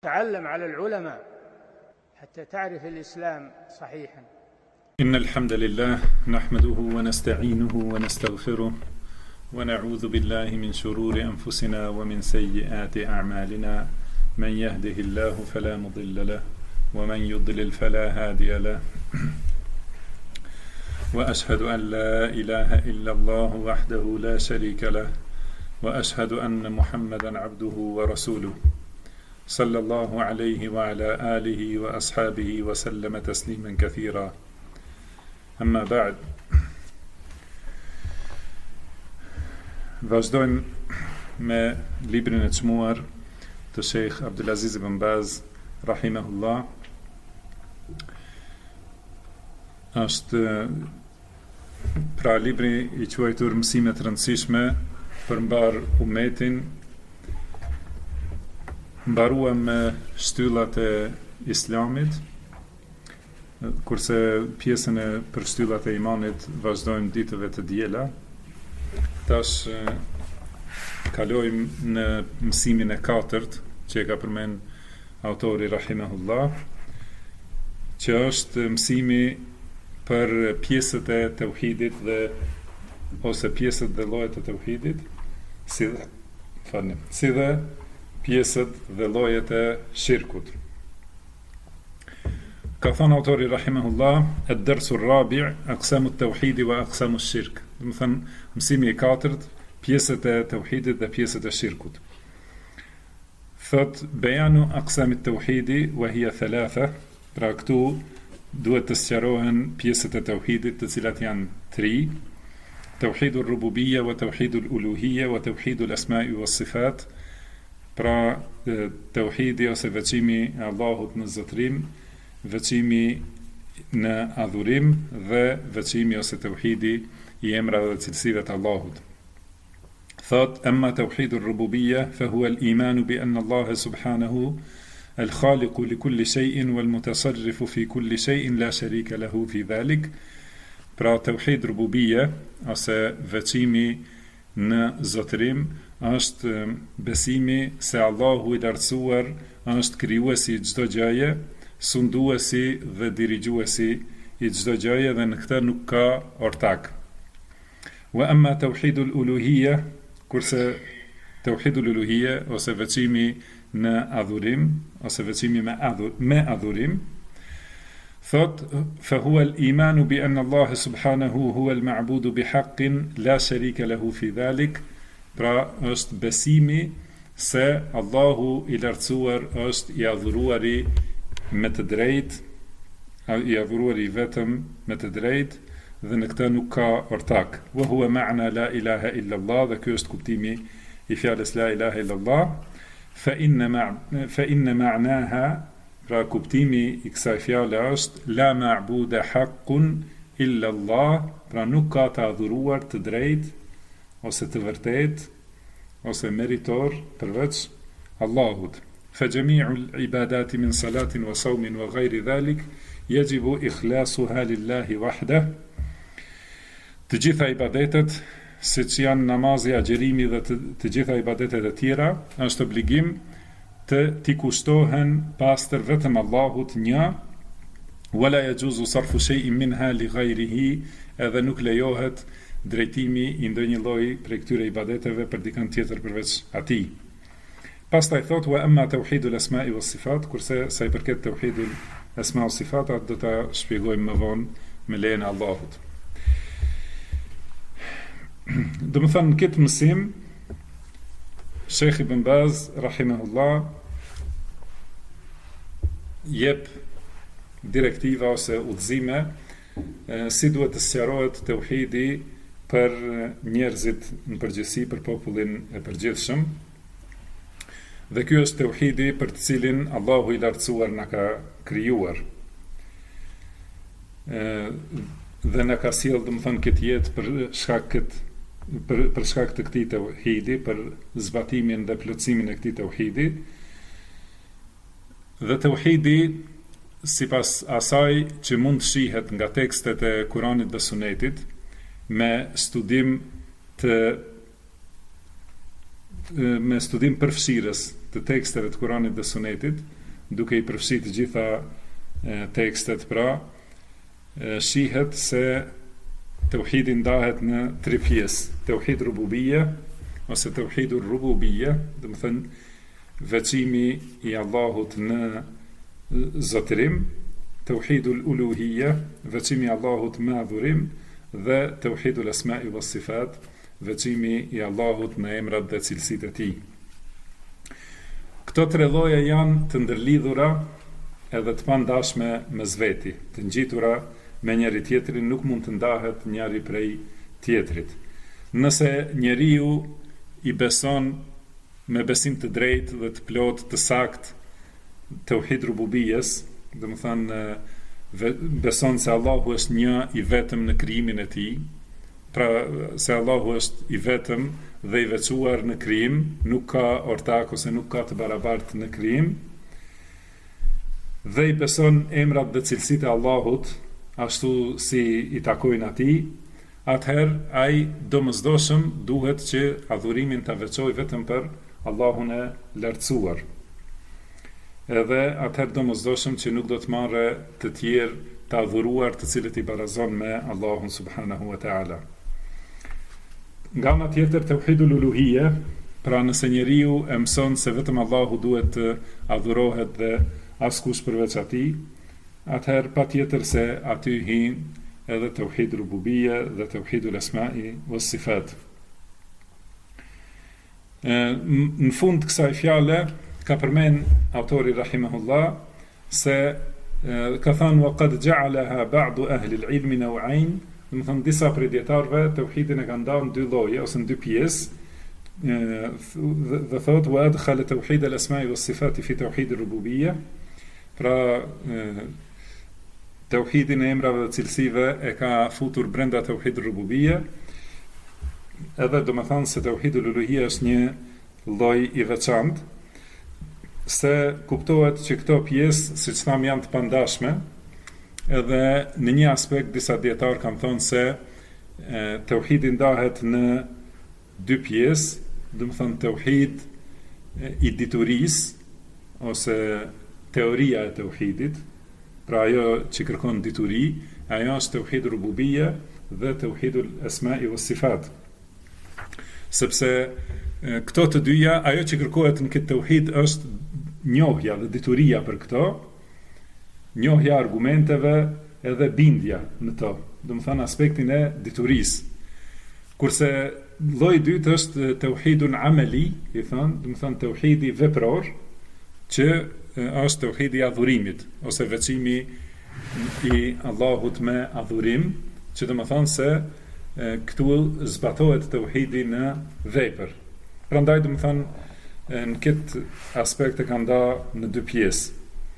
تعلم على العلماء حتى تعرف الإسلام صحيحا. إن الحمد لله نحمده ونستعينه ونستغفره ونعوذ بالله من شرور أنفسنا ومن سيئات أعمالنا. من يهده الله فلا مضل له ومن يضلل فلا هادي له. وأشهد أن لا إله إلا الله وحده لا شريك له وأشهد أن محمدا عبده ورسوله صلى الله عليه وعلى آله وأصحابه وسلم تسليما كثيرا. أما بعد. Vazhdojmë me librin e çmuar të Sheikh Abdulaziz ibn Baz rahimahullah. Është pra libri i quajtur Mësime të rëndësishme për mbar umetin. Mbaruam me shtyllat e Islamit, kurse pjesën e për shtyllat e imanit vazhdojmë ditëve të diela. Tash kalojmë në mësimin e katërt që e ka përmend autori rahimahullah, që është mësimi për pjesët e tauhidit ose pjesët dhe llojet e tauhidit, si dhe pjesët dhe llojet e shirkut. Ka thënë autori rahimahullah, ad-darsu ar-rabi' aqsamu at-tauhid wa aqsamu ash-shirk. Do të thënë mësimi i katërt, pjesët e tauhidit dhe pjesët e shirkut. Thot bejanu aqsam at-tauhid wa hiya thalatha. Pra këtu duhet të sqarohen pjesët e tauhidit, të cilat janë 3: tauhidul rububiyya wa tauhidul uluhiyya wa tauhidul asma'i was sifat. Pra tauhidi ose veçimi e Allahut në zotrim, veçimi në adhurim dhe veçimi ose tauhidi i emrave dhe cilësive të Allahut. Thot amma tauhidul rububiyya fa huwa al-iman bi anna Allah subhanahu al-khaliq li kulli shay'in wal mutasarrif fi kulli shay'in la sharika lahu fi dhalik. Pra tauhid rububiyya ose veçimi në zotrim është besimi se Allahu i lartësuar është krijuesi i çdo gjëje, sunduesi dhe dirigjuesi i çdo gjëje dhe në këtë nuk ka ortak. Wa amma tauhidul uluhiyya, kurse tauhidul uluhiyya ose veçimi në adhurim ose veçimi me adhurim, thot fa huwa al-iman bi anna Allah subhanahu huwa al-ma'bud bi haqqin la sharika lahu fi dhalik. Pra është besimi se Allahu i lartësuar është i adhuruari me të drejtë, i adhuruari vetëm me të drejtë dhe në këtë nuk ka ortak. Wa huwa ma'na la ilaha illa Allah, dhe ky është kuptimi i fjalës la ilaha illa Allah. Fa inna ma'naha, pra kuptimi i kësaj fjale është la ma'buda haqqun illa Allah, pra nuk ka të adhuruar të drejtë ose të vërtet ose meritor përveç Allahut. Fa jami'u al-ibadati min salatin wa sawmin wa ghayri dhalik yajibu ikhlasuha lillahi wahdah. Të gjitha ibadetet, siç janë namazi, agjerimi dhe të gjitha ibadetet e tjera, është obligim të t'i kushtohen pastër vetëm Allahut një, wala yajuzu sarfu shay'in minha li ghayrihi, edhe nuk lejohet drejtimi i ndonjë lloji prej këtyre ibadeteve për dikën tjetër përveç atij. Pastaj thot wa amma tauhidul asma'i was sifat, kurse sa i përket tauhidul asma' was sifat do ta shpjegojmë më vonë me lejen e Allahut. Do të thënë në këtë mësim Sheikh Ibn Baz rahimahullah jep direktiva ose udhëzime si duhet të sqarohet tauhidi për njerëzit në përgjithësi, për popullin e përgjithshëm. Dhe ky është tauhidi për të cilin Allahu i lartësuar na ka krijuar. Dhe na ka sjellë, domethënë, këtë jetë për shkak të këtij tauhidi, për zbatimin dhe plotësimin e këtij tauhidi. Dhe tauhidi, sipas asaj që mund të shihet nga tekstet e Kuranit dhe Sunetit, me studim të me studim përfshirës të teksteve të Kuranit dhe Sunetit, duke i përfshirë të gjitha tekstet, pra shihet se tauhidi ndahet në 3 pjesë: tauhid rububiyya ose tauhidur rububiyya, do të thënë veçimi i Allahut në zotërim, tauhidul uluhiyya, veçimi i Allahut me adhurim, dhe tauhidul asma'i was sifat, veçimi i Allahut në emrat dhe cilësitë e tij. Këto 3 lloje janë të ndërlidhura edhe të pandashme mes veti, të ngjitura me njëri tjetrin, nuk mund të ndahet njëri prej tjetrit. Nëse njeriu i beson me besim të drejtë dhe të plot të sakt tauhid rububiyes, do të thënë beson se Allahu është një i vetëm në krijimin e tij, pra se Allahu është i vetëm dhe i veçuar në krijim, nuk ka ortak ose nuk ka të barabartë në krijim, dhe i beson emrat dhe cilësitë e Allahut ashtu si i takojnë atij, atëherë ai domosdoshëm duhet që adhurimin ta veçojë vetëm për Allahun e lartësuar. Edhe atëherë domosdoshëm që nuk do të marrë të tjerë të adhuruar të cilët i barazon me Allahun subhanahu wa ta'ala. Nga ana tjetër, tauhidul uluhiyya, pra nëse njeriu e mëson se vetëm Allahu duhet të adhurohet dhe askush përveç atij, atëherë patjetër se aty hin edhe tauhid rububiyya dhe tauhidul asma'i was sifat. Në fund kësaj fjale ka përmend autori rahimahullah se ka thënë wa qad ja'alaha ba'du ahli al-'ilm naw'ain, do të thonë disa prej dietarëve tauhidin e kanë ndarë në 2 lloje ose në 2 pjesë, dhe thotë wa adkhala tauhid al-asma'i was sifat fi tauhid ar-rububiyya, pra tauhidin e emrave dhe cilësive e ka futur brenda tauhid rububiyya, edhe do të thonë se tauhidul uluhiyya është një lloj i veçantë, se kuptohet që këto pjesë, siç tham, janë të pandashme, edhe në një aspekt disa dietar kanë thonë se tauhidi ndahet në 2 pjesë, do të thonë tauhid i diturisë ose teoria e tauhidit, pra ajo që kërkon dituri, ajo është tauhid rububiyya dhe tauhidul asma'i was sifat. Sepse këto të dyja, ajo që kërkohet në këtë tauhid është njohja dhe dituria për këto, njohja argumenteve edhe bindja në to, do të thënë aspektin e diturisë. Kurse lloji i dytë është tauhidun amali, i thënë, do të thënë tauhidi vepror, që është tauhidi i adhurimit ose veçimi i Allahut me adhurim, që do të thonë se këtu zbatohet tauhidi në vepër. Prandaj do të thonë në këtë aspekt e kanë ndarë në 2 pjesë.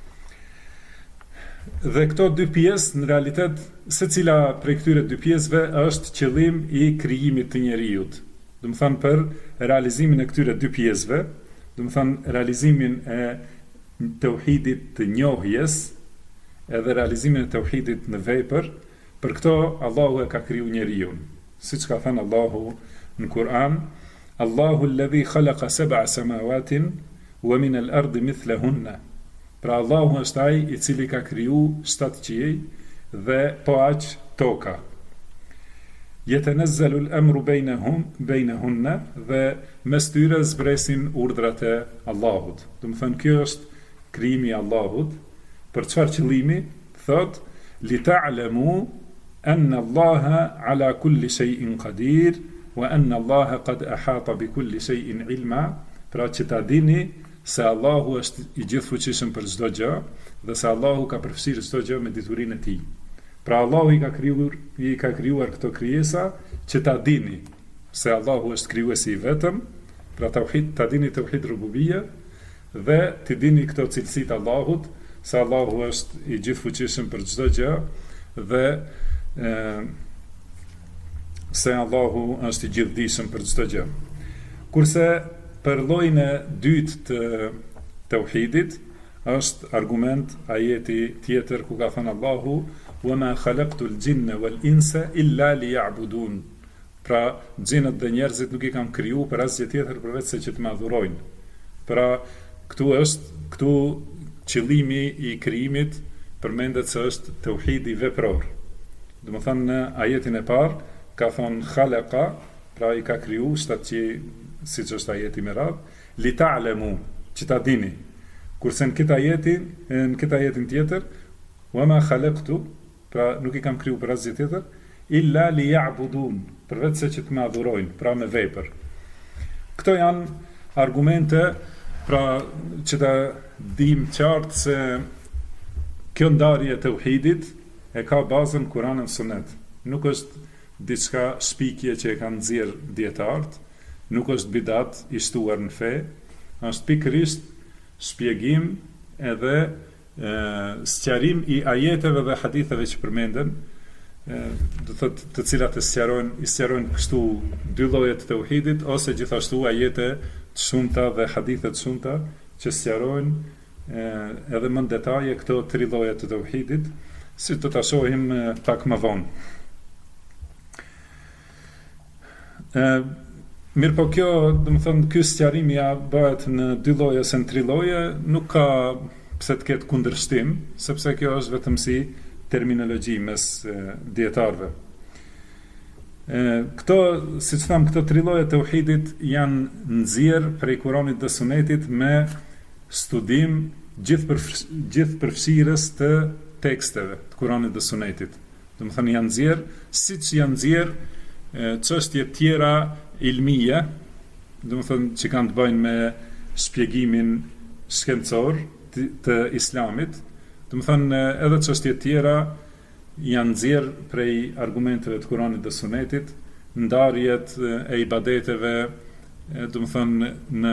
Dhe këto 2 pjesë në realitet secila prej këtyre 2 pjesëve është qëllim i krijimit të njerëzit. Do të thonë për realizimin e këtyre 2 pjesëve, do të thonë realizimin e tauhidit të njohjes edhe realizimin e tauhidit në vepër, për këto Allahu e ka kriju njeriun. Siç ka thënë Allahu në Kur'an, Allahu alladhi khalaqa 7 samawatin wa min al-ardi mithlahunna. Pra Allahu është ai i cili ka kriju 7 qiej dhe po aq toka. Yatanazzalu al-amru bainahunna, dhe mes tyre zbresin urdhrat e Allahut. Do të thënë kjo është krijimi i Allahut. Për çfarë qëllimi? Thot li ta'lamu anna Allaha ala kulli shay'in qadir wa anna Allaha qad ahata bi kulli shay'in ilma, pra që ta dini se Allahu është i gjithfuqishëm për çdo gjë dhe se Allahu ka përfshirë çdo gjë me diturinë e tij. Pra Allahu i ka krijuar këto krijesa që ta dini se Allahu është krijuesi i vetëm, pra ta dini tauhid rububiyya dhe të dini këto cilësitë Allahut, se Allahu është i gjithfuqishëm për çdo gjë dhe se Allahu është i gjithdijshëm për çdo gjë. Kurse për llojin e dytë të tauhidit është argument ajeti tjetër ku ka thënë Allahu wa ma khalaqtul jinna wal insa illa liya'budun. Pra xhinët dhe njerëzit nuk I kam kriju për asgjë tjetër përveç se që të më adhurojnë. Pra këtu qëllimi I krijimit përmendet se është tauhidi vepror. Do të thënë në ajetin e parë ka thonë khalaqa, pra I ka kriju, shtat që siç është ajeti me radhë, li ta'lemu, që ta dini. Kurse në këtë ajetin tjetër, wa ma khalaqtu, pra nuk I kam kriju për asgjë tjetër, illa li ya'budun, përveç se që të më adhurojnë, pra me vepër. Këto janë argumente, pra që ta dim qartë se kjo ndarje e tauhidit e ka bazën Kur'an dhe Sunet. Nuk është diçka shpikje që e kanë nxjerr dietarët, nuk është bidat I shtuar në fe, është pikërisht shpjegim edhe sqarim I ajeteve dhe haditheve që përmenden, do thotë të cilat I sqarojnë kështu dy lloje të tauhidit ose gjithashtu ajete të shumta dhe hadithe të shumta që sqarojnë edhe më në detaje këto tri lloje të tauhidit, si do ta shohim pak më vonë. Mirë po kjo, do të thonë, ky sqarim ja bëhet në dy lloje ose në tri lloje, nuk ka pse të ketë kundërshtim, sepse kjo është vetëm si terminologji mes dietarëve. Këto, siç tham, këto tri lloje të tauhidit janë nxjerr prej Kuranit dhe Sunetit me studim gjithëpërfshirës të teksteve të Kuranit dhe Sunetit. Do të thënë janë nxjerr siç janë nxjerr çështje tjera ilmije, do të thënë që kanë të bëjnë me shpjegimin shkencor të Islamit. Do të thënë edhe çështje tjera janë nxjerr prej argumenteve të Kuranit dhe Sunetit, ndarjet e ibadeteve, do të thënë në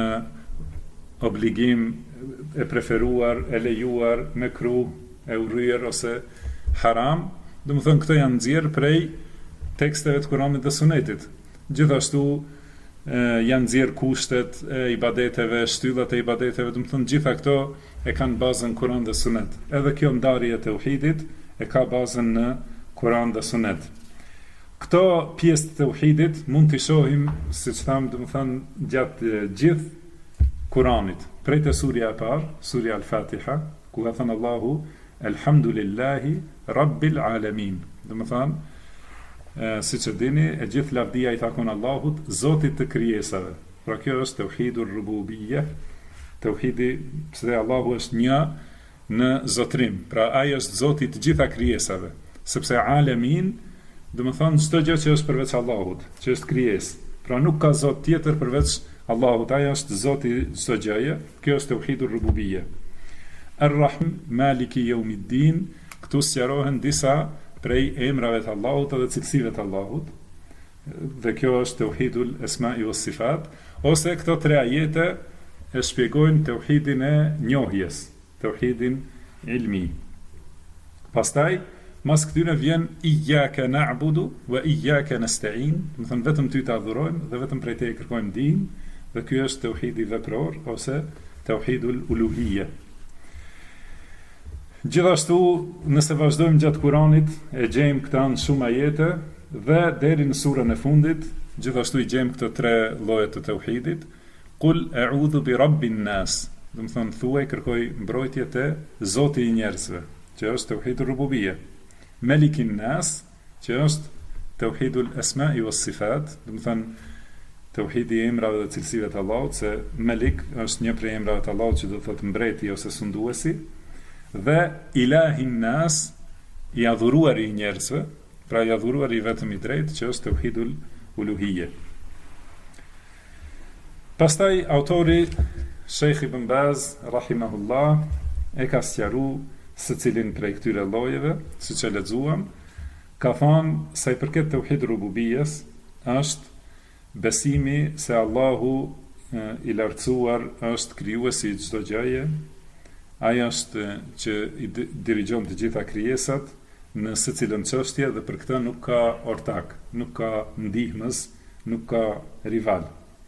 obligim, e preferuar, e lejuar, mekruh, e urryer ose haram, do të thënë këto janë nxjerr prej teksteve të Kuranit dhe Sunetit. Gjithashtu janë nxjerr kushtet e ibadeteve, shtyllat e ibadeteve, do të thënë gjitha këto e kanë bazën Kur'an dhe Sunet. Edhe kjo ndarje e tauhidit e ka bazën në Kur'an dhe Sunet. Këto pjesë të tauhidit mund t'i shohim, siç tham, do të thënë gjatë gjithë Kur'anit, prej të surja e parë, surja Al-Fatiha, ku ka thënë Allahu Elhamdulillahi Rabbil Alamin. Do të thënë si që dini, e gjithë lavdia I takon Allahut, Zotit të krijesave. Pra kjo është tauhidur rububiyya, tauhidi pse Allahu është një në zotrim. Pra ai është Zoti I gjitha krijesave, sepse alamin, do të thonë çdo gjë që është përveç Allahut, që është krijesë. Pra nuk ka zot tjetër përveç Allahut, ai është Zoti I çdo gjëje. Kjo është tauhidur rububiyya. Ar-Rahim Maliki Yawmiddin, këtu sqarohen disa prej emrave të Allahut dhe cilësive të Allahut, dhe kjo është tauhidul esma'i was sifat, ose këto tre ajete e shpjegojnë tauhidin e njohjes, tauhidin ilmi. Pastaj, mas këtyre vjen iyyaka na'budu wa iyyaka nasta'in, do të thënë vetëm ty të adhurojmë dhe vetëm prej teje kërkojmë ndihmë, dhe ky është tauhidi vepror ose tauhidul uluhiyya. Gjithashtu, nëse vazhdojmë gjatë Kuranit, e gjejmë këta në shumë ajete dhe deri në surën e fundit, gjithashtu I gjejmë këto tre lloje të tauhidit. Qul a'udhu bi rabbin nas, do të thonë thuaj kërkoj mbrojtje te Zoti I njerëzve, që është tauhidur rububiyya. Malikin nas, që është tauhidul asma'i was sifat, do të thonë tauhidi I emrave dhe cilësive të Allahut, se Malik është një prej emrave të Allahut që do të thotë mbreti ose sunduesi. Dhe ilahin nas, I adhuruari I njerëzve, pra I adhuruari vetëm I drejtë, që është tauhidul uluhiyya. Pastaj autori Sheikh Ibn Baz rahimahullah e ka sqaruar secilin prej këtyre llojeve, siç e lexuam, ka thënë sa I përket tauhidul rububiyyes, është besimi se Allahu I lartësuar është krijuesi I çdo gjëje. Ai është që I dirigjon të gjitha krijesat në secilën çështje dhe për këtë nuk ka ortak, nuk ka ndihmës, nuk ka rival.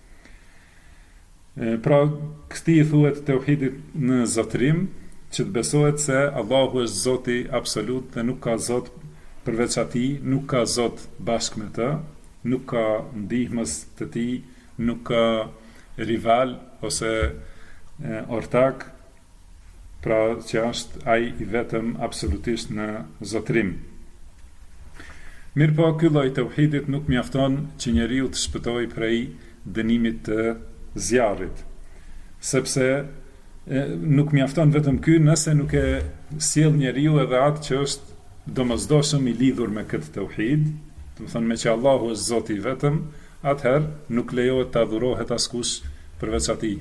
Pra këti I thuhet tauhidit në zotrim, që të besohet se Allahu është Zoti absolut dhe nuk ka Zot përveç atij, nuk ka Zot bashkë me të, nuk ka ndihmës të tij, nuk ka rival ose ortak, pra që është ai i vetëm absolutisht në zotrim. Mirë po, ky lloj tauhidit nuk mjafton që njeriu të shpëtojë prej dënimit të zjarrit, sepse nuk mjafton vetëm ky nëse nuk e sjell njeriu edhe atë që është domosdoshëm i lidhur me këtë tauhid, do të thonë me që Allahu është Zoti i vetëm, atëherë nuk lejohet të adhurohet askush përveç atij.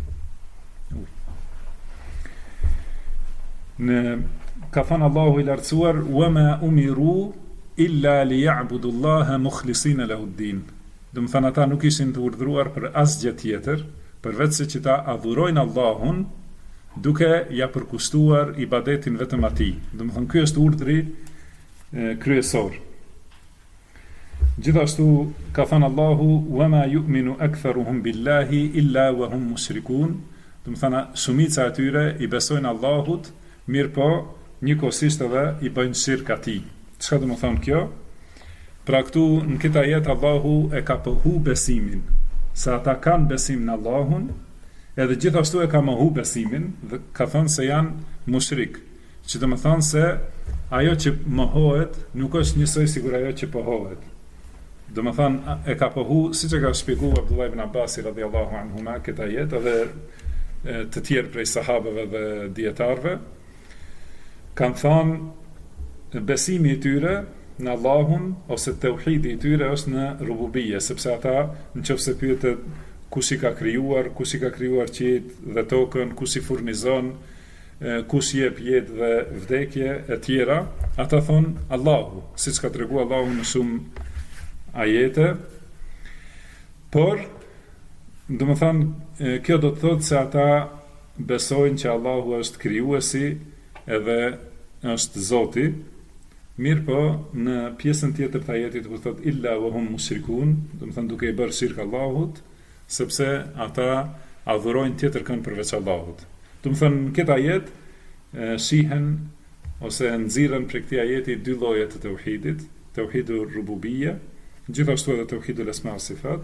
Ka thënë Allahu i lartësuar: "Wama umiru illa liya'budullaha mukhlisina lahu-d-din." Do të thënë ata nuk ishin të urdhëruar për asgjë tjetër, përveç se që ta adhurojnë Allahun duke ja përkushtuar ibadetin vetëm atij. Do të thënë ky është urdhri kryesor. Gjithashtu ka thënë Allahu: "Wama yu'minu aktharuhum billahi illa wa hum mushrikun." Do të thënë shumica e tyre i besojnë Allahut, mirë po njëkohësisht edhe i bëjnë shirk atij. Çka do të thonë kjo? Pra këtu në këtë ajet Allahu e ka pohu besimin, se ata kanë besim në Allahun, edhe gjithashtu e ka mohu besimin dhe ka thënë se janë mushrik, që do të thonë se ajo që mohohet nuk është njësoj sigur ajo që pohohet. Do të thonë e ka pohu, siç e ka shpjeguar Abdullah ibn Abbas radhiyallahu anhuma këtë ajet, edhe të tjerë prej sahabëve dhe dietarëve kanë thënë besimi i tyre në Allahun ose tauhidi i tyre është në rububie, sepse ata nëse pyetet kush i ka krijuar qiejt dhe tokën, kush i furnizon, kush jep jetë dhe vdekje e tjera, ata thon Allahu, siç ka treguar Allahu në shumë ajete. Por do të thonë kjo do të thotë se ata besojnë që Allahu është krijuesi edhe është Zoti. Mirë po, në pjesën tjetër të ajetit ku thot illa wa hum mushrikun, do të thonë duke i bërë shirk Allahut, sepse ata adhurojnë tjetër kënd përveç Allahut. Do të thonë në këtë ajet shihen ose nxirren për këtë ajeti dy lloje të tauhidit, tauhidul rububiyya, gjithashtu edhe tauhidul asma wa sifat.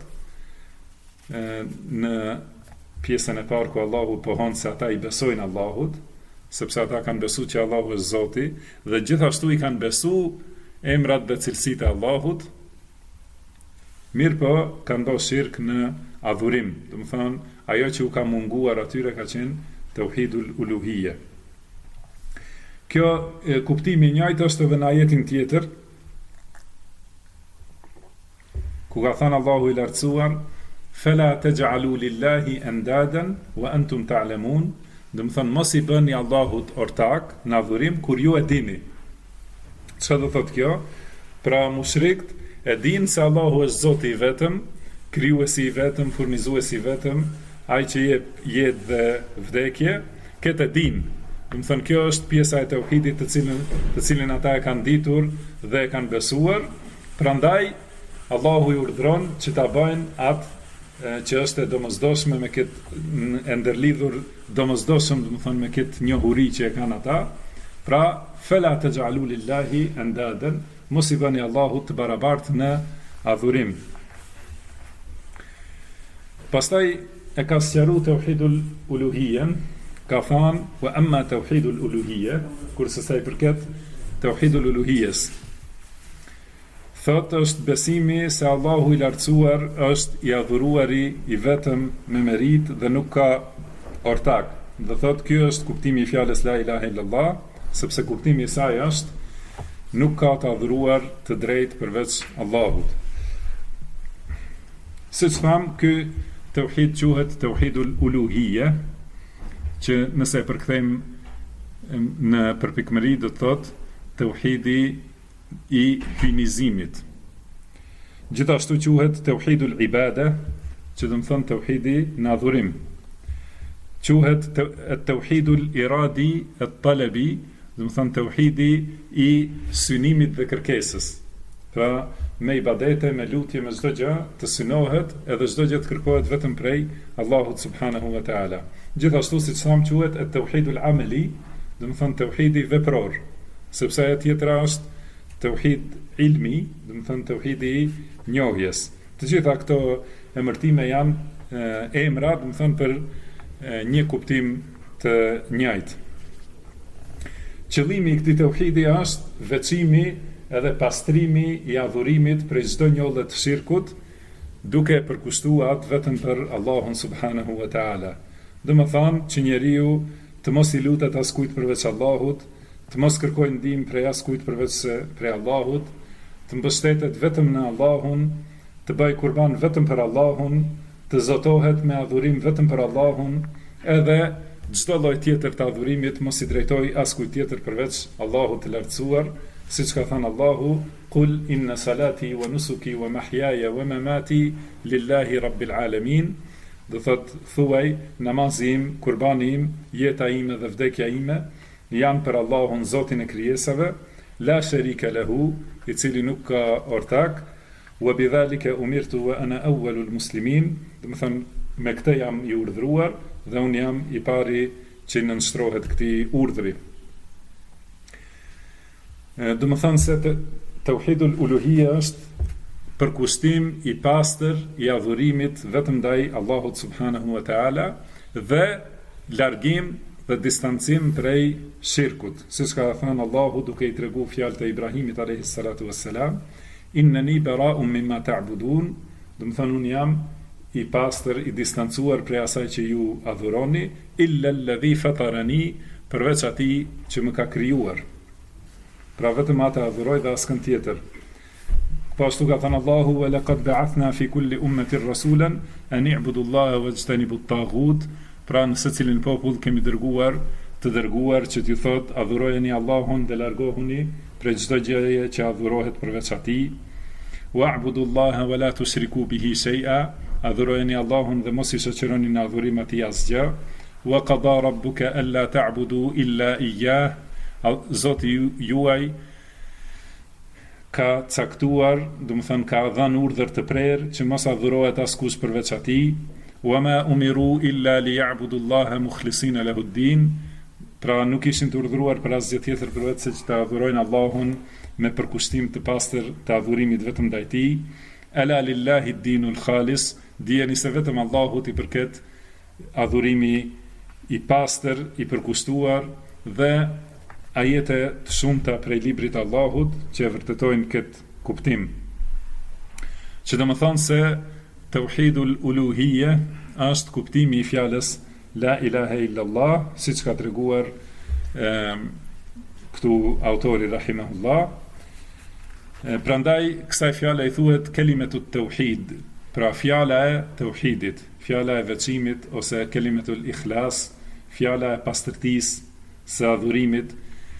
Në pjesën e parë ku Allahu pohon se ata i besojnë Allahut, sepse ata kanë besu që Allahu është Zoti, dhe gjithashtu i kanë besu emrat dhe cilësitë e Allahut, mirë po kanë do shirk në adhurim. Do të thonë, ajo që u ka munguar atyre ka qenë tauhidul uluhiyya. Kjo kuptimi i njëjtë është edhe në ajetin tjetër, ku ka thënë Allahu i lartësuar: "Fala taj'alu lillahi andadan wa antum ta'lamun." Do të thonë mos i bëni Allahut ortak në adhurim kur ju e dini. Çfarë do thotë kjo? Pra mushrikët e dinë se Allahu është Zoti i vetëm, krijuesi i vetëm, furnizuesi i vetëm, ai që jep jetë dhe vdekje, këtë e dinë. Do të thonë kjo është pjesa e tauhidit të cilin ata e kanë ditur dhe e kanë besuar. Prandaj Allahu i urdhëron që ta bëjnë atë që është e domosdoshme me këtë e ndërlidhur domosdoshëm, do të thonë me këtë njohuri që e kanë ata. Pra, fala taj'alu lillahi andadan, mos i bëni Allahut të barabartë në adhurim. Pastaj e ka sqaruar tauhidul uluhiyya, ka thënë: "Wa amma tauhidul uluhiyya", kurse sa i përket tauhidul uluhiyyes, thot është besimi se Allahu i lartësuar është i adhuruari i vetëm me merit dhe nuk ka ortak. Dhe thot kjo është kuptimi i fjalës la ilaha illallah, sepse kuptimi i saj është nuk ka të adhuruar të drejtë përveç Allahut. Siç tham, ky tauhid quhet tauhidul uluhiyya, që nëse e përkthejmë në përpikmëri do të thot tauhidi i hynizimit. Gjithashtu quhet tauhidul ibada, që do të thonë tauhidi në adhurim. Quhet tauhidul iradi at-talabi, do të thonë tauhidi i synimit dhe kërkesës. Pra me ibadete, me lutje, me çdo gjë të synohet edhe çdo gjë të kërkohet vetëm prej Allahut subhanahu wa taala. Gjithashtu siç tham quhet at-tauhidul amali, do të thonë tauhidi vepror, sepse ajo tjetra është tauhid ilmi, do të thënë tauhidi i njohjes. Të gjitha këto emërtime janë emra, do të thënë për një kuptim të njëjtë. Qëllimi i këtij tauhidi është veçimi edhe pastrimi i adhurimit prej çdo njollë të shirkut, duke përkushtuar atë vetëm për Allahun subhanahu wa taala. Do të thonë që njeriu të mos i lutet askujt përveç Allahut, të mos kërkojë ndihmë prej askujt përveç prej Allahut, të mbështetet vetëm në Allahun, të bëj kurban vetëm për Allahun, të zotohet me adhurim vetëm për Allahun, edhe çdo lloj tjetër të adhurimit mos i drejtoj askujt tjetër përveç Allahut të lartësuar, siç ka thënë Allahu: "Qul inna salati wa nusuki wa mahyaya wa mamati lillahi rabbil alamin." Do thot, thuaj, namazim, kurbanim, jeta ime dhe vdekja ime janë për Allahun, Zotin e krijesave, la sharika lahu, i cili nuk ka ortak, wa bidhalika umirtu wa ana awwalul muslimin. Do të thënë, me këtë jam i urdhëruar dhe unë jam i pari që nënshtrohet këtij urdhri. Do të thënë se tauhidul uluhia është përkushtim i pastër i adhurimit vetëm ndaj Allahut subhanahu wa taala dhe largim dhe distancim prej shirkut. Siç ka thënë Allahu duke i treguar fjalët e Ibrahimit alayhis salatu wassalam: "Innani bara'un mimma ta'budun." Do të thënë, unë jam i pastër, i distancuar prej asaj që ju adhuroni, illa alladhi fatarani, përveç atij që më ka krijuar. Pra vetëm atë adhuroj dhe askën tjetër. Po ashtu ka thënë Allahu: "Wa laqad ba'athna fi kulli ummatin rasulan an i'budu Allaha wajtanibu at-taghut." Pra në secilin popull kemi dërguar të dërguar që t'ju thot: adhurojeni Allahun dhe largohuni prej çdo gjëje që adhurohet përveç atij. "Wa'budu Allaha wa la tushriku bihi shay'a." Adhurojeni Allahun dhe mos i shoqëroni në adhurim atij asgjë. "Wa qada rabbuka alla ta'budu illa iyyah." Zoti juaj ka caktuar, do të thënë ka dhënë urdhër të prerë që mos adhurohet askush përveç atij. "Wa ma umiru illa liya'budu Allaha mukhlisina lahu ad-din." Pra nuk ishin të urdhëruar për asgjë tjetër përveç se që të adhurojnë Allahun me përkushtim të pastër të adhurimit vetëm ndaj tij. "Ala lillahi ad-dinul khalis." Dijeni se vetëm Allahut i përket adhurimi i pastër, i përkushtuar, dhe ajete të shumta prej librit të Allahut që e vërtetojnë këtë kuptim. Që do të thonë se tauhidul uluhiyya është kuptimi i fjalës la ilaha illallah, siç ka treguar këtu autori rahimahullah. Prandaj kësaj fjale i thuhet kelimetut tauhid, pra fjala e tauhidit, fjala e veçimit ose kelimetul ikhlas, fjala e pastërtisë së adhurimit.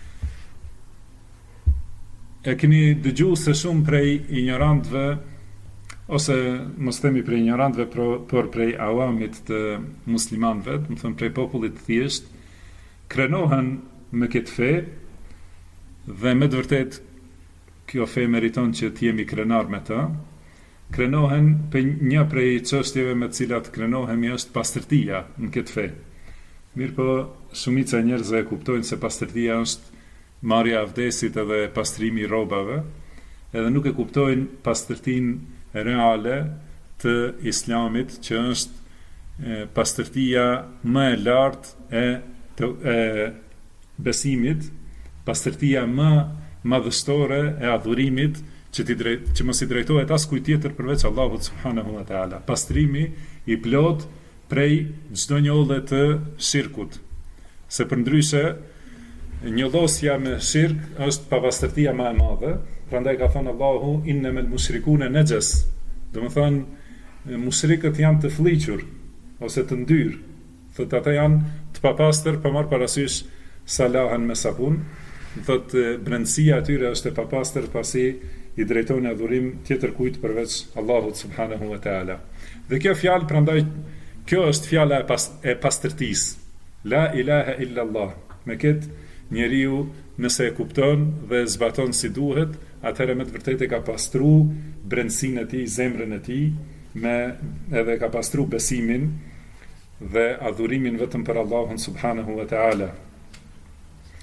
E keni dëgjuar se shumë prej ignorantëve, ose mos themi prej ignorantëve, por prej awamit të muslimanëve, do të thënë prej popullit të thjesht, krenohen me këtë fe, dhe me të vërtet kjo fe meriton që të jemi krenar me të. Krenohen për një prej çështjeve me të cilat krenohemi është pastërtia në këtë fe. Mirë po, shumica e njerëzve e kuptojnë se pastërtia është marrja e abdesit edhe pastrimi i rrobave, edhe nuk e kuptojnë pastërtinë reale të islamit, që është pastërtia më e lartë e besimit, pastërtia më madhështore e adhurimit, që mos i drejtohet askujt tjetër përveç Allahut subhanahu wa taala. Pastrimi i plot prej çdo njollë të shirkut. Se përndryshe njollosja me shirk është pastërtia më e madhe. Prandaj ka thënë Allahu: "Innamal mushrikuna najas." Do të thonë, mushrikët janë të fllihur ose të ndyrë. Thotë ata janë të papastër, pa marrë parasysh sa lahen me sapun. Thotë brendësia e tyre është e papastër, pasi i drejtojnë adhurim tjetër kujt përveç Allahut subhanahu wa taala. Dhe kjo fjalë, prandaj, kjo është fjala e pastërtisë. La ilaha illa Allah. Me këtë njeriu nëse e kupton dhe e zbaton si duhet, atëherë me të vërtetë e ka pastru brendësinë e tij, zemrën e tij, edhe ka pastru besimin dhe adhurimin vetëm për Allahun subhanahu wa taala.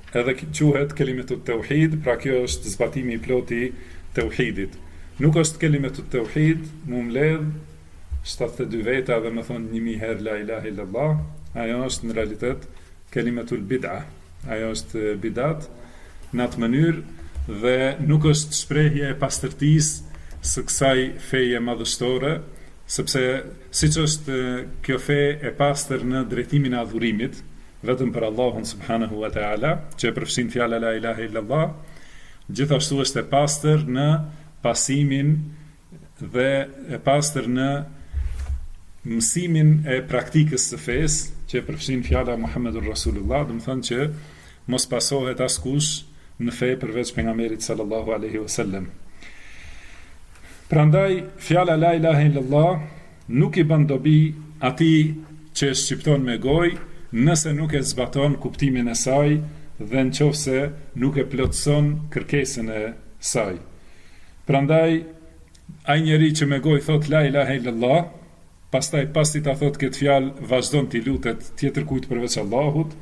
edhe quhet kelimetut tauhid, pra kjo është zbatimi I ploti tauhidit. Nuk është kelimetut tauhid, mu mbledh 72 veta dhe më thonë 1000 herë la ilaha illallah, ajo është në realitet kelimetul bid'a, ajo është bidat në atë mënyrë dhe nuk është shprehje e pastërtisë së kësaj feje madhështore, sepse siç është kjo fe e pastër në drejtimin e adhurimit, vetëm për Allahun subhanahu wa ta'ala, që e përfshin fjala la ilaha illallah, gjithashtu është e pastër në pasimin dhe e pastër në mësimin e praktikës së fesë, që e përfshin fjala Muhammedur Rasulullah, do të thonë që mos pasohet askush në fe përveç pejgamberit sallallahu alaihi wasallam. Prandaj fjala la ilaha illallah nuk I bën dobi atij që e shqipton me gojë, nëse nuk e zbaton kuptimin e saj dhe nëse nuk e plotëson kërkesën e saj. Prandaj ai njeri që me gojë thot la ilaha illallah, pastaj pasi ta thot këtë fjalë vazhdon t'i lutet tjetër kujt përveç Allahut,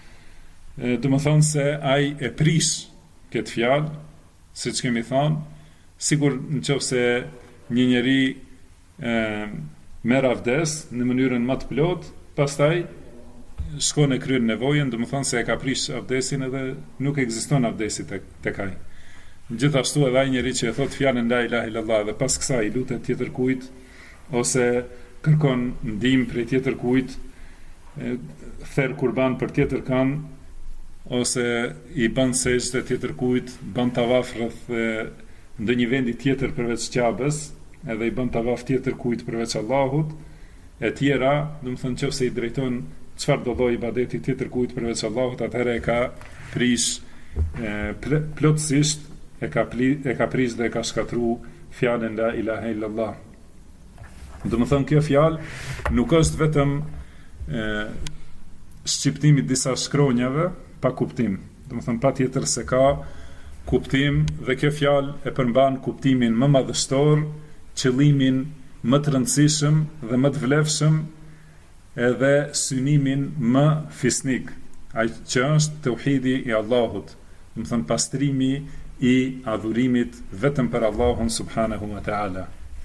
do të thonë se ai e prish këtë fjalë, siç kemi thënë, sigur nëse një njeri merr avdes në mënyrën më të plotë, pastaj shkon e kryen nevojën, do të thonë se e ka prish avdesin edhe nuk ekziston avdesi tek ai. Gjithashtu edhe ai njeri që e thot fjalën la ilaha illallah dhe pas kësaj I lutet tjetër kujt ose kërkon ndihmë prej tjetër kujt, therr kurban për tjetër kan, ose I bën sejdë tjetër kujt, bën tavaf rreth ndonjë vendi tjetër përveç Ka'bes, edhe I bën tavaf tjetër kujt përveç Allahut, e tjera, do të thonë nëse I drejton çfarë do lloj ibadeti tjetër kujt përveç Allahut, atëherë e ka prish plotësisht, e ka prish dhe e ka shkatru fjalën la ilaha illallah. Do të thonë kjo fjalë nuk është vetëm shqiptimi disa shkronjave pa kuptim. Do të thonë patjetër se ka kuptim dhe kjo fjalë e përmban kuptimin më madhështor, qëllimin më të rëndësishëm dhe më të vlefshëm, edhe synimin më fisnik, ai që është tauhidi I Allahut, do të thonë pastrimi I adhurimit vetëm për Allahun subhanahu wa ta'ala.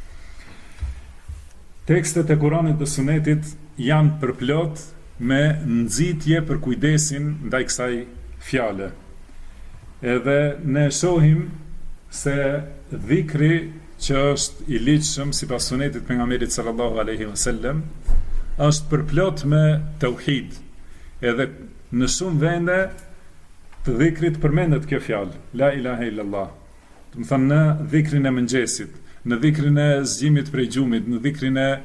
Tekstet e Kuranit dhe Sunetit janë përplot me nxitje për kujdesin ndaj kësaj fjale. Edhe ne shohim se dhikri që është I ligjshëm sipas Sunetit pejgamberit sallallahu alaihi wasallam është përplot me tauhid. Edhe në shumë vende të dhikrit përmendet kjo fjalë, la ilaha illallah. Do të thonë në dhikrin e mëngjesit, në dhikrin e zgjimit prej gjumit, në dhikrin e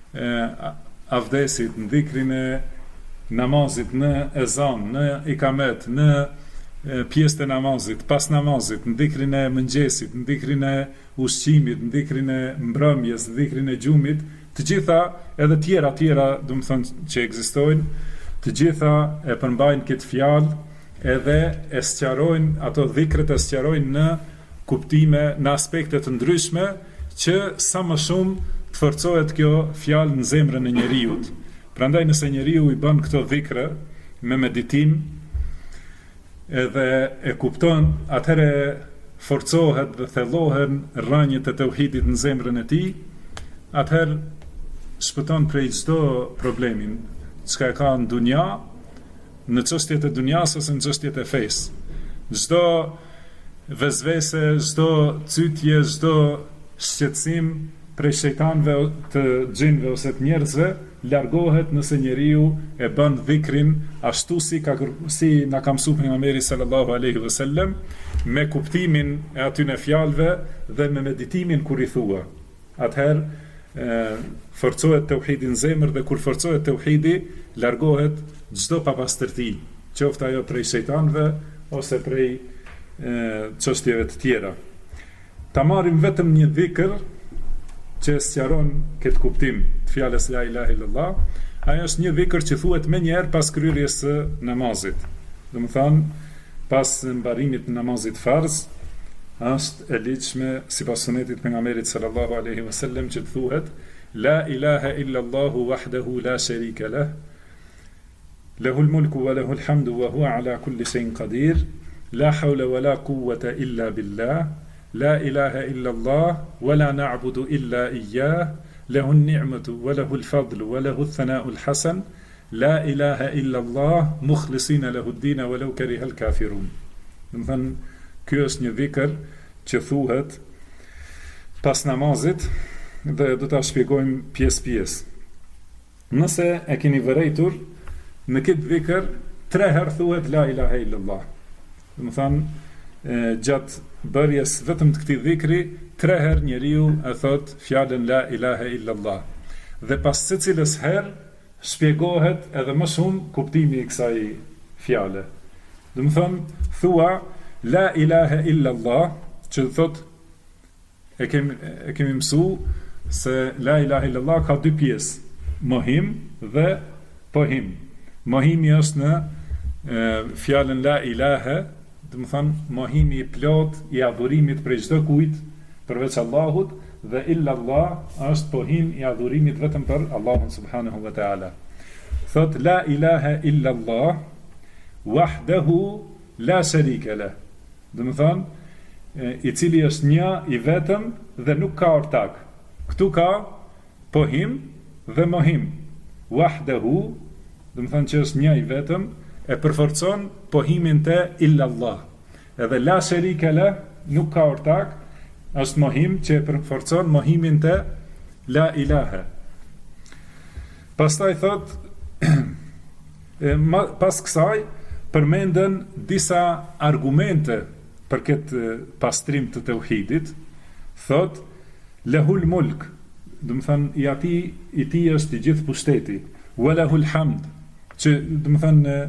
avdesit, në dhikrin e namazit, në ezan, në ikamet, në pjesët e namazit, pas namazit, në dhikrin e mëngjesit, në dhikrin e ushqimit, në dhikrin e mbrëmjes, në dhikrin e gjumit, të gjitha edhe tjera, do të thonë që ekzistojnë, të gjitha e përmbajnë këtë fjalë edhe e sqarojnë, ato dhikret e sqarojnë në kuptime, në aspekte të ndryshme, që sa më shumë të forcohet kjo fjalë në zemrën e njeriut. Prandaj nëse njeriu I bën këto dhikre me meditim edhe e kupton, atëherë forcohet dhe thellohen rrënjët e tauhidit në zemrën e tij, atëherë shpëton prej çdo problemin çka ka në dunja, në çështjet e dunjas ose në çështjet e fesë. Çdo vezvese, çdo cytje, çdo shqetësim prej shejtanëve, të xhinëve ose të njerëzve largohet nëse njeriu e bën dhikrin ashtu si na ka mësuar pejgamberi sallallahu alaihi wasallam, me kuptimin e atyne fjalëve dhe me meditimin kur I thua. Atëherë forcohet tauhidi në zemër dhe kur forcohet tauhidi largohet çdo papastërti, qoftë ajo prej shejtanëve ose prej çështjeve të tjera. Ta marrim vetëm një dhikr që sqaron këtë kuptim të fjalës la ilaha illallah. Ajo është një dhikr që thuhet më njëherë pas kryerjes së namazit. Do të thonë pas mbarimit të namazit farz, është e ligjshme sipas sunetit pejgamberit sallallahu alaihi wasallam që thuhet la ilaha illallah wahdahu la sharika lah. Lahul mulku wa lahul hamdu wa huwa ala kulli shay'in qadir. La hawla wa la quwwata illa billah. La ilaha illa Allah wa la na'budu illa iyyah. Lahu an-ni'matu wa lahu al-fadlu wa lahu ath-thana'u al-hasan. La ilaha illa Allah mukhlisina lahu ad-din wa law kariha al-kafirun. Do të thënë, ky është një dhikr që thuhet pas namazit dhe do ta shpjegojmë pjesë. Nëse e keni vërejtur, në këtë dhikr 3 herë thuhet la ilaha illallah. Do të thënë, gjatë bërjes vetëm të këtij dhikri 3 herë njeriu e thot fjalën la ilaha illallah. Dhe pas secilës herë shpjegohet edhe më shumë kuptimi i kësaj fjale. Do të thënë, thua la ilaha illallah, që thot e kemi mësu se la ilaha illallah ka 2 pjesë, mohim dhe pohim. Mohimi është në fjalën la ilaha, do të thënë mohimi i plot i adhurimit për çdo kujt përveç Allahut, dhe illa Allah është pohim i adhurimit vetëm për Allahun subhanahu wa taala. Thot la ilaha illa Allah wahdahu la sharika lah. Do të thënë i cili është një i vetëm dhe nuk ka ortak. Ktu ka pohim dhe mohim. Wahdahu, do të thënë që është një i vetëm, e përforcon pohimin te illa Allah. Edhe la sharika lah, nuk ka ortak, është mohim që e përforcon mohimin te la ilaha. Pastaj thot pas kësaj përmenden disa argumente për këtë pastrim të tauhidit. Thot lahul mulk, do të thënë i tij është i gjithë pushteti, wa lahul hamd, që do të thënë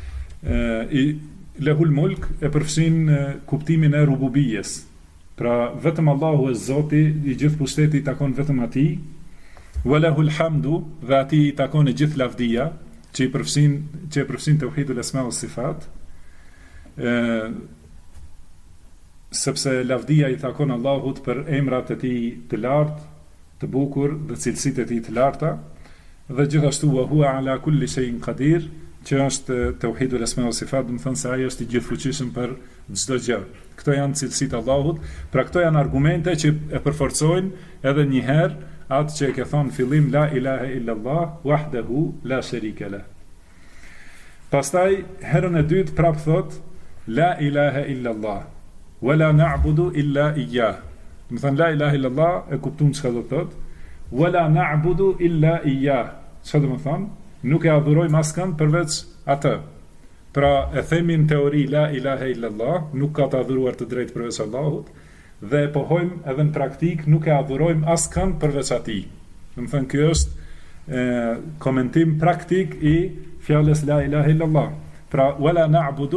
lahul mulk e përfshin kuptimin e rububijes. Pra vetëm Allahu është Zoti, i gjithë pushteti i takon vetëm atij. Wa lahul hamdu, dhe atij i takon e gjithë lavdia, që e përfshin tauhidul asma wa sifat. Sepse lavdia i takon Allahut për emrat e tij të lartë, të bukur dhe cilësitë e tij të larta, dhe gjithashtu wa huwa ala kulli shay'in qadir, që është tauhidul asma wa sifat, do të thonë se ai është i gjithfuqishëm për çdo gjë. Këto janë cilësitë e Allahut, pra këto janë argumente që e përforcojnë edhe një herë atë që e ke thonë fillim la ilaha illallah wahdahu la sharika lah. Pastaj herën e dytë prap thot la ilaha illallah wa la na'budu illa iyyah. Do të thonë la ilaha illallah e kupton çka do të thot, wa la na'budu illa iyyah. Çfarë do të thonë? Nuk e adhurojmë askënd përveç atë. Pra e themi në teori la ilaha illallah, nuk ka të adhuruar të drejtë përveç Allahut, dhe e pohojmë edhe në praktik nuk e adhurojmë askënd përveç atij. Do të thënë ky është komentim praktik i fjalës la ilaha illallah. Pra wala na'budu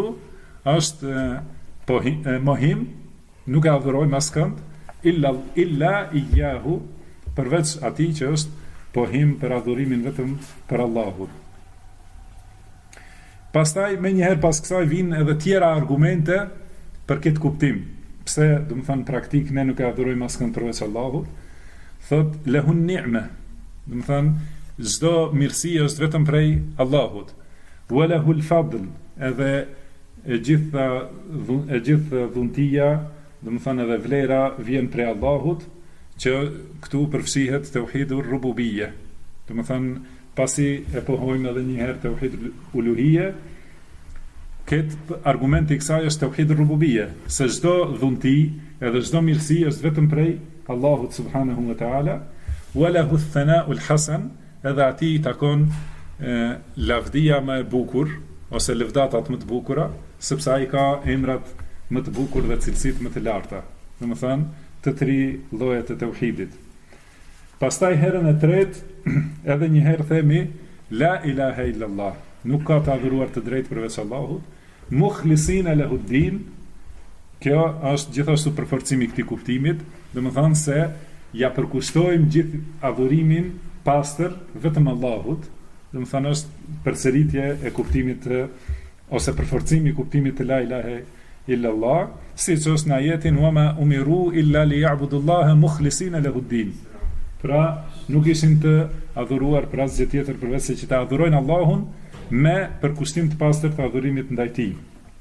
është mohim, nuk e adhurojmë askënd illa iyyahu, përveç atij që është pohim për adhurimin vetëm për Allahut. Pastaj me njëherë pas kësaj vinë edhe tjera argumente për këtë kuptim. Pse, do të thënë praktik, ne nuk e adhurojmë askënd përveç Allahut. Thot lahun ni'me, do të thënë çdo mirësi është vetëm prej Allahut. Wa lahul fadl, edhe e gjithë dhuntia, do të thënë edhe vlera vjen prej Allahut, që këtu përfshihet tauhidur rububiyye. Do të thënë pasi e pohojmë edhe një herë tauhidul uluhiyye, këtë argumenti i kësaj është tauhidur rububiyye, se çdo dhunti edhe çdo mirësi është vetëm prej Allahut subhanahu wa taala. Wa lahu ath-thana'ul hasan, edhe atij takon lavdia më e bukur ose lëvdatat më të bukura, sepse ai ka emrat më të bukur dhe cilësitë më të larta. Do të thënë të 3 llojet e tauhidit. Pastaj herën e tretë edhe një herë themi la ilaha illallah, nuk ka të adhuruar të drejtë përveç Allahut, mukhlisina lahu ad-din. Kjo është gjithashtu përforcimi i këtij kuptimit, domethënë se ja përkushtojmë gjithë adhurimin pastër vetëm Allahut, domethënë është përsëritje e kuptimit ose përforcimi i kuptimit të la ilaha illallah, siç është në ajetin wa ma umiru illa liya'budullaha mukhlisina lahu ad-din. Pra nuk ishin të adhuruar për asgjë tjetër përveç se që ta adhurojnë Allahun me përkushtim të pastërt të adhurimit ndaj tij.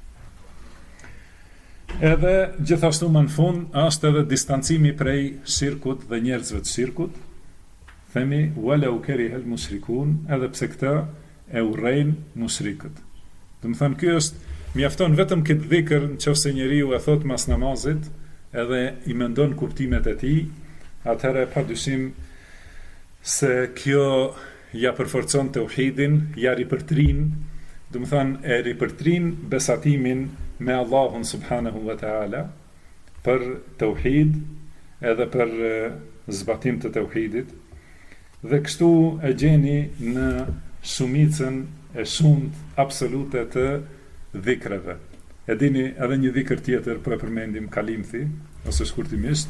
Edhe gjithashtu më në fund është edhe distancimi prej shirkut dhe njerëzve të shirkut. Themi walau karihal mushrikun, edhe pse këta e urrejnë mushrikët. Do të thënë ky është mjafton vetëm këtë dhikr nëse njeriu e thot mas namazit, edhe i mendon kuptimet e tij, atëherë padyshim se kjo ja përforcon tauhidin, ja ripërtrin, do të thënë e ripërtrin besatimin me Allahun subhanahu wa taala për tauhid edhe për zbatim të tauhidit, dhe kështu e gjeni në shumicën e shumt absolute të dhikreve. E dini edhe një dhikër tjetër, po e përmendim kalimthi ose shkurtimisht,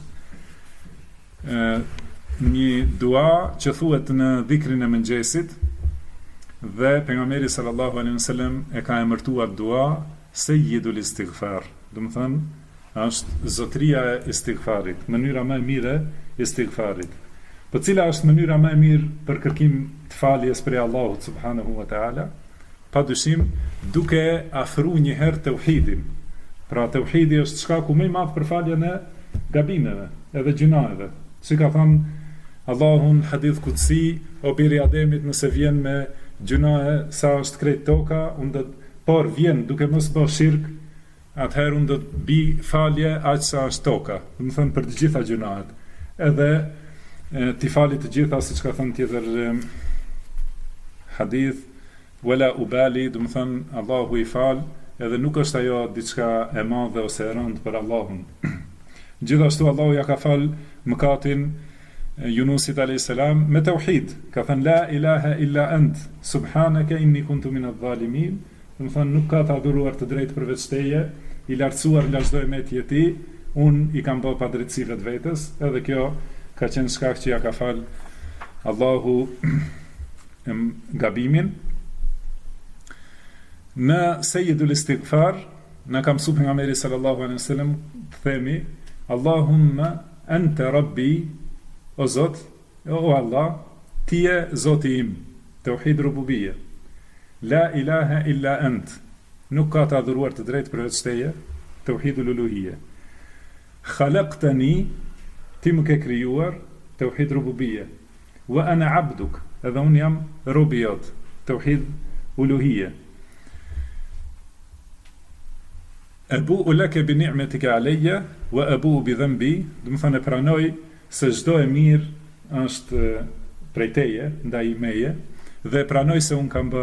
një dua që thuhet në dhikrin e mëngjesit, dhe pejgamberi sallallahu alaihi wasallam e ka emërtuar dua Sayyidul Istighfar. Do të thënë është zotëria e istighfarit, mënyra më e mirë e istighfarit. Po cila është mënyra më e mirë për kërkim të faljes prej Allahut subhanahu wa taala? Padyshim duke afruar një herë tauhidin. Pra tauhidi është shkaku më i madh për faljen e gabimeve edhe gjunaheve. Si ka thënë Allahun hadith kutsi, o biri Ademit, nëse vjen me gjunahe sa është krejt toka, por vjen duke mos bërë shirk, atëherë unë do të bi falje aq sa është toka. Do të thënë për të gjitha gjunahet. Edhe ti falit të gjitha, siç ka thënë tjetër hadith, wala ubali, do të thënë Allahu i fal, edhe nuk është ajo diçka e madhe ose e rëndë për Allahun. Gjithashtu Allahu ja ka fal mëkatin Yunusit a.s. me tauhid. Ka thënë la ilaha illa ant, subhanaka inni kuntu minadh dhalimin. Do të thënë nuk ka të adhuruar të drejtë përveç teje, i lartësuar nga çdo emeti e tij, unë i kam bërë padrejtësi vetvetes, edhe kjo ka qenë shkak që ja ka fal Allahu gabimin. Në Sayyidul Istighfar na ka mësuar pejgamberi sallallahu alaihi wasallam të themi Allahumma anta rabbi, o Zot, o Allah, ti je Zoti im, tauhid rububiyya. La ilaha illa ant, nuk ka të adhuruar të drejtë përveç teje, tauhidul uluhiyya. Khalaqtani, ti më ke krijuar, tauhid rububiyya. Wa ana abduk, edhe unë jam robi jot, tauhid uluhiyya. Abu'u laka bi ni'matika alayya wa abu'u bi dhanbi, do të thënë pranoj se çdo e mirë është prej teje, ndaj meje, dhe pranoj se unë kam bë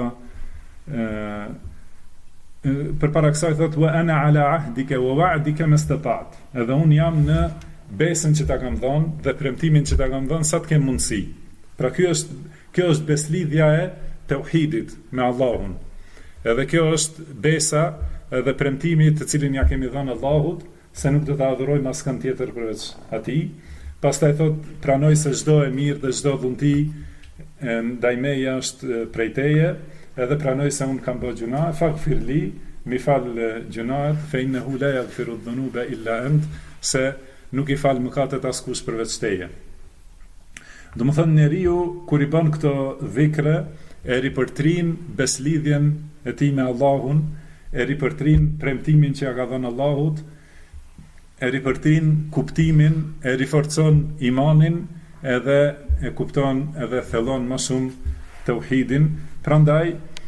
përpara kësaj thot wa ana ala ahdika wa wa'dika mastata'at. Edhe unë jam në besën që ta kam dhënë dhe premtimin që ta kam dhënë sa të kem mundësi. Pra kjo është beslidhja e tauhidit me Allahun. Edhe kjo është besa edhe premtimi të cilin ja kemi dhënë Allahut, se nuk do ta adhurojmë askën tjetër përveç atij. Pastaj thot pranoj se çdo e mirë dhe çdo dhunti ndaj meje është prej teje, edhe pranoj se unë kam bërë gjuna, faghfirli, mi fal gjunahet, fe innehu la yaghfiru dhunuba illa ant, se nuk i fal mëkatet askush përveç teje. Do të thënë njeriu kur i bën këto dhikre, e ripërtrin beslidhjen e tij me Allahun, e ripërtrin premtimin që ja ka dhënë Allahut, e ripërtrin kuptimin, e riforcon imanin, edhe e kupton edhe thellon më shumë tauhidin. Prandaj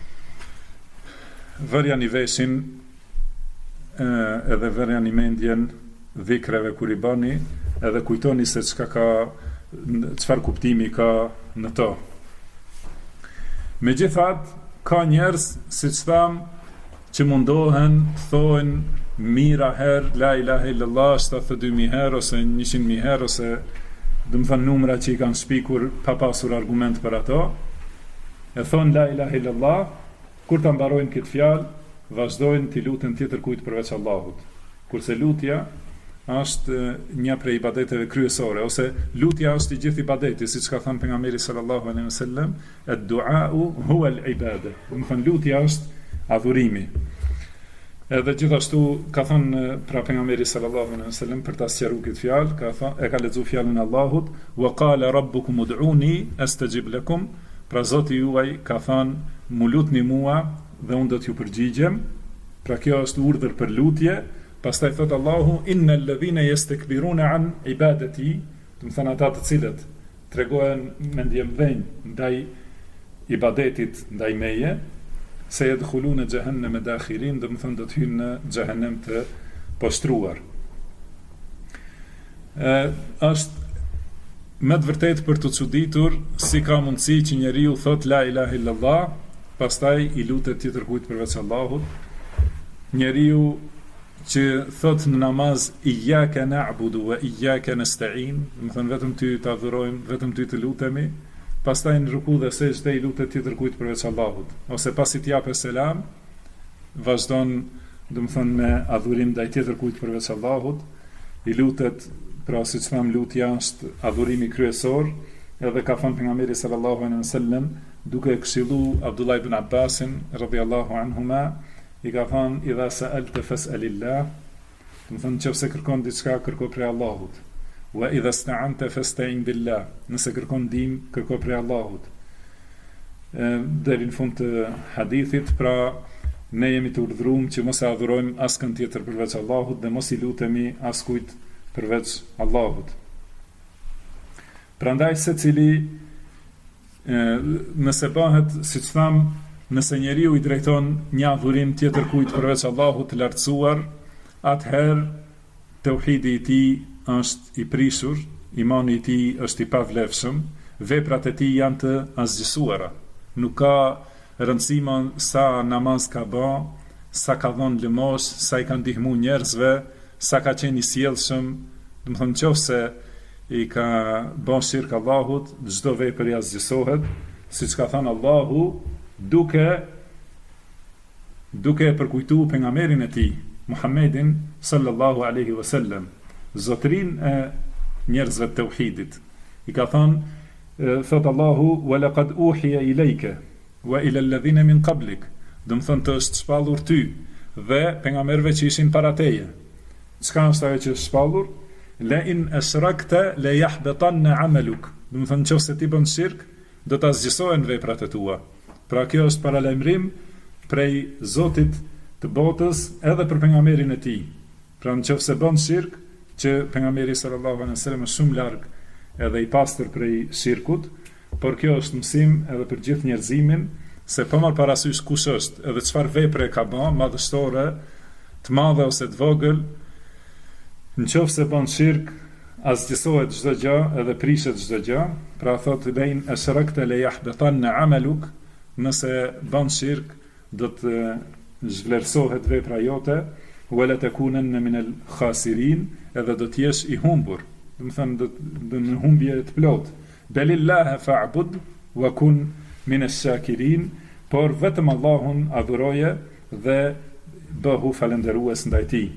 vërja një veshin edhe vërja një mendjen dhikreve kur i bani, edhe kujtoni se çfarë kuptimi ka në to. Megjithatë, ka njerëz, siç tham, që mundohen, thonë mira herë, la ilaha illallah, 72.000 herë, ose 100.000 herë, ose do të thënë numra që i kanë shpikur pa pasur argument për ato, e thonë la ilaha illallah, kur ta mbarojnë këtë fjalë, vazhdojnë t'i luten tjetër kujt përveç Allahut. Kurse lutja është një prej ibadeteve kryesore, ose lutja është i gjithë ibadeti, siç ka thënë pejgamberi sallallahu alaihi wasallam, ad-du'a'u huwa al-ibada. Do të thënë lutja është adhurimi. Edhe gjithashtu ka thënë pra pejgamberi sallallahu alaihi wasallam për ta sqaruar këtë fjalë, e ka lexuar fjalën e Allahut, wa qala rabbukum ud'uni astajib lakum, Pra Zoti juaj ka thënë, mu lutni mua dhe unë do t'ju përgjigjem. Pra kjo është urdhër për lutje. Pastaj thot Allahu, innal ladhina yastakbiruna an ibadati, do të thënë ata të cilët tregojnë mendjemdhenj ndaj ibadetit ndaj meje, se yadkhuluna jahannama dakhirin, do të thënë do të hyjnë në xhehenem të poshtruar. Është me të vërtetë për të çuditur si ka mundësi që njeriu thot la ilaha illallah, pastaj i lutet tjetër kujt përveç Allahut. Njeriu që thot në namaz iyyaka na'budu wa iyyaka nasta'in, do të thënë vetëm ty të adhurojmë, vetëm ty të lutemi, pastaj në ruku dhe sejdë i lutet tjetër kujt përveç Allahut, ose pasi të japë selam vazhdon, do të thënë me adhurim ndaj tjetër kujt përveç Allahut, i lutet. Pra si që thamë, lutja është adhurimi kryesor, edhe ka thënë pejgamberi sallallahu alaihi wasallam, duke këshillu Abdullah ibn Abbasin radhiyallahu anhuma, i ka thënë idha sa'alta fas'alillah, do të thënë nëse kërkon diçka kërko prej Allahut, wa idha sta'anta fasta'in billah, nëse kërkon ndihmë kërko prej Allahut. Deri në fund të hadithit, pra ne jemi të urdhëruar që mos e adhurojmë askën tjetër përveç Allahut dhe mos i lutemi askujt përveç Allahut. Prandaj secili nëse bëhet, siç tham, nëse njeriu i drejton një adhurim tjetër kujt përveç Allahut të lartësuar, atëherë tauhidi i tij është i prishur, imani i tij është i pavlefshëm, veprat e tij janë të asgjësuara. Nuk ka rëndësi sa namaz ka bë, sa ka dhënë lëmosh, sa i ka ndihmuar njerëzve, sa ka qenë i sjellshëm, do të thonë nëse i ka bën shirk Allahut, çdo vepër i asgjësohet, siç ka thënë Allahu, duke përkujtuar pejgamberin e tij, Muhammedin sallallahu alaihi wasallam, zotrin e njerëzve të tauhidit. I ka thënë, thot Allahu, wa laqad uhiya ilayka wa ila alladhina min qablik, do të thonë të është shpallur ty dhe pejgamberëve që ishin para teje. Çka është ajo që është shpallur? La in asrakta la yahbatanna amaluk. Do të thonë nëse ti bën shirk, do të asgjësohen veprat e tua. Pra kjo është paralajmërim prej Zotit të botës edhe për pejgamberin e tij. Pra nëse bën shirk, që pejgamberi sallallahu alaihi wasallam është shumë larg edhe i pastër prej shirkut, por kjo është mësim edhe për gjithë njerëzimin, se po marr parasysh kush është edhe çfarë vepre ka bën, madhështore, të madhe ose të vogël. Nëse bën shirk, asgjësohet çdo gjë edhe prishet çdo gjë. Pra thotë lein asrakta la yahbatanna amaluk, nëse bën shirk do të zhvlerësohet vepra jote, wala takunanna min al-khasirin, edhe do të jesh i humbur. Do të thënë do në humbje të plot. Belillaha fa'bud wa kun min ash-shakirin, por vetëm Allahun adhuroje dhe bëhu falënderues ndaj tij.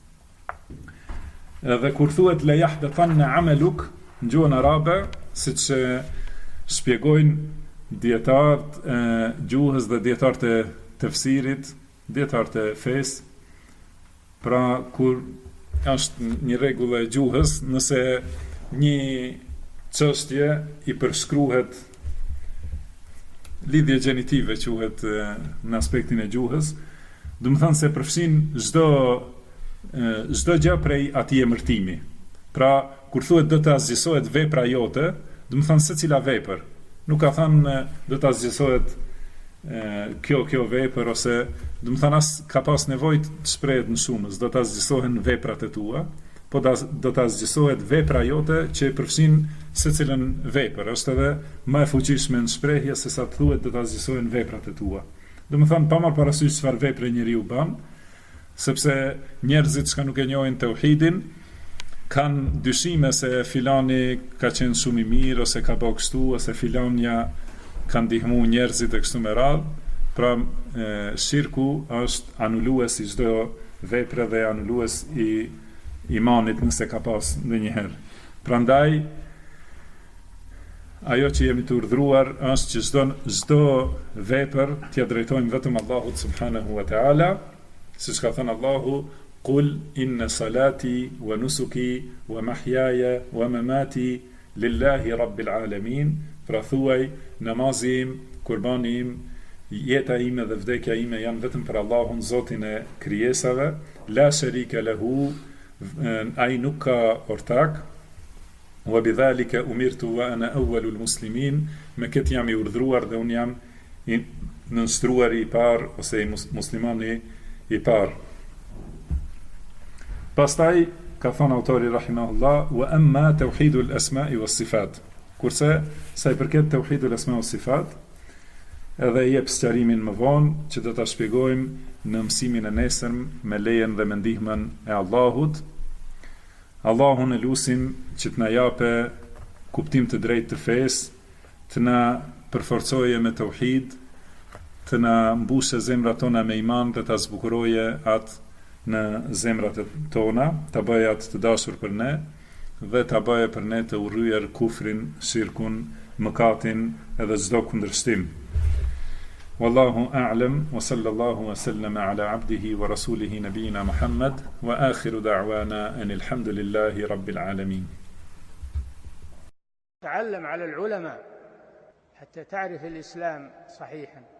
Edhe kur thuhet la yahbatanna amaluk në gjuhën arabe, siç shpjegojnë dietarët e gjuhës dhe dietarët e tefsirit, dietarët e fesë, pra kur është një rregull e gjuhës, nëse një çështje i përshkruhet lidhje gjenitive quhet në aspektin e gjuhës, do të thënë se përfshin çdo gjë prej atij emërtimi. Pra, kur thuhet do të asgjësohet vepra jote, do të thënë secila vepër. Nuk ka thënë do të asgjësohet kjo vepër, ose do të thënë as ka pas nevojë të shprehet në shumës, do të asgjësohen veprat e tua, po do të asgjësohet vepra jote që përfshin secilën vepër. Është edhe më e fuqishme në shprehje se sa të thuhet do të asgjësohen veprat e tua. Do të thënë pa marrë parasysh çfarë vepre njeriu bën, sepse njerëzit që nuk e njohin tauhidin kanë dyshime se filani ka qenë shumë i mirë, ose ka bërë kështu, ose filanja ka ndihmuar njerëzit e kështu me radhë. Pra shirku është anulues i çdo vepre dhe anulues i imanit nëse ka pas ndonjëherë. Prandaj ajo që jemi të urdhëruar është që çdo vepër t'ia drejtojmë vetëm Allahut subhanahu wa taala, siç ka thënë Allahu, qul inna salati wa nusuki wa mahyaya wa mamati lillahi rabbil alamin. Pra thuaj, namazi im, kurbani im, jeta ime dhe vdekja ime janë vetëm për Allahun, Zotin e krijesave, la sharika lahu, ai nuk ka ortak, wa bidhalika umirtu wa ana awwalul muslimin, me këtë jam i urdhruar dhe unë jam i nënstruari i parë ose i muslimani i parë. Pastaj ka thonë autori rahimahullah, wa amma tauhidul asma'i was sifat. Kurse sa i përket tauhidul asma' was sifat, edhe jep sqarimin më vonë që do ta shpjegojmë në mësimin e nesërm me lejen dhe me ndihmën e Allahut. Allahun e lusim që të na jape kuptim të drejtë të fesë, të na përforcoje me tauhid, të na mbushe zemrat tona me iman dhe ta zbukuroje atë në zemrat tona, ta bëjë atë të dashur për ne dhe ta bëjë për ne të urryer kufrin, shirkun, mëkatin edhe çdo kundërshtim. Wallahu a'lam wa sallallahu wa sallama ala abdihi wa rasulihi nabiyina Muhammad wa akhiru da'wana anil hamdulillahi rabbil alamin. تعلم على العلماء حتى تعرف الإسلام صحيحا.